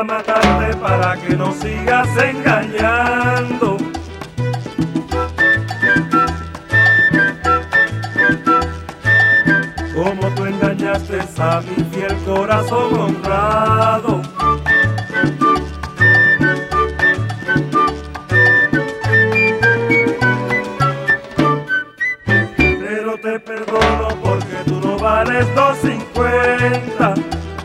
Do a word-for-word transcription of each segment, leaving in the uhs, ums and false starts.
para matarte, para que no sigas engañando. Como tú engañaste a mi fiel corazón honrado. Pero te perdono porque tú no vales dos cincuenta.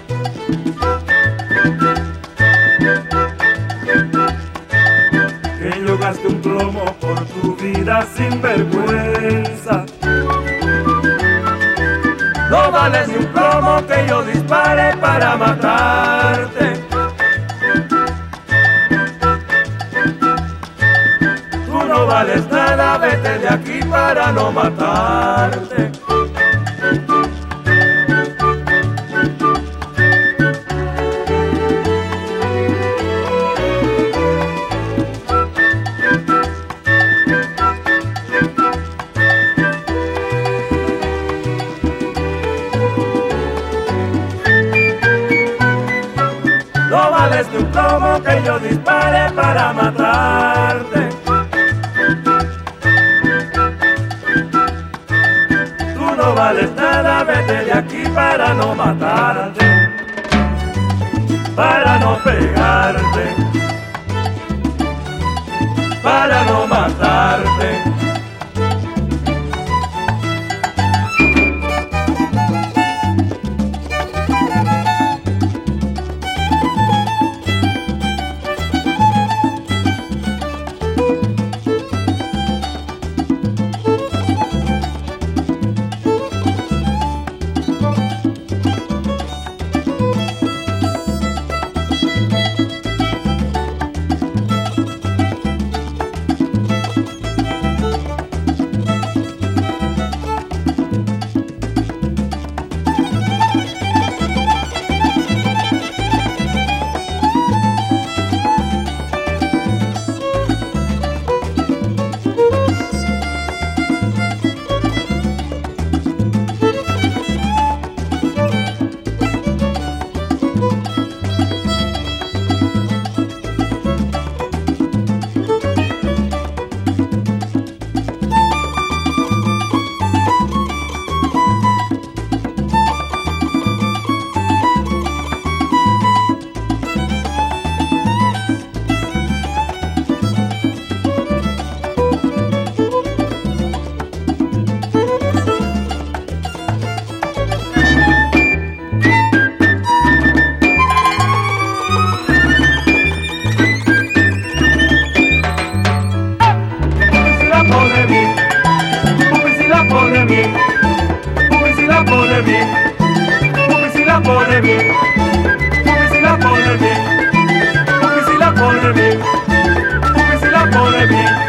Que yo gaste un plomo por tu vida sin vergüenza. No vales ni un plomo que yo dispare para matarte. Tú no vales nada, vete de aquí para no matarte. No vales ni un plomo que yo dispare para matarte. Tú no vales nada, vete de aquí para no matarte, para no pegarte, para no matarte. Pone bien, porque si la pone bien, porque si la pone bien, porque si la pone bien, porque si la pone bien, porque si la pone bien.